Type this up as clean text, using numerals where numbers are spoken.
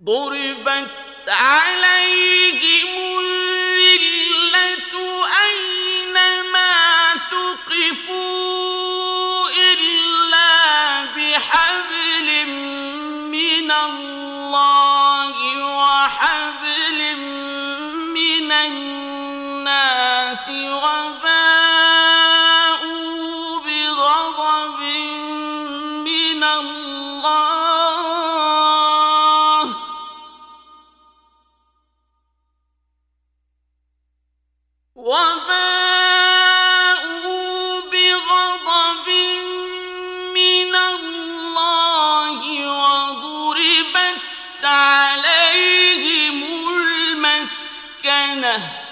ضربت عليهم الذلة أينما ثقفوا إلا بحبل من الله وحبل من الناس وباءوا بغضب من الله وضربت عليهم المسكنة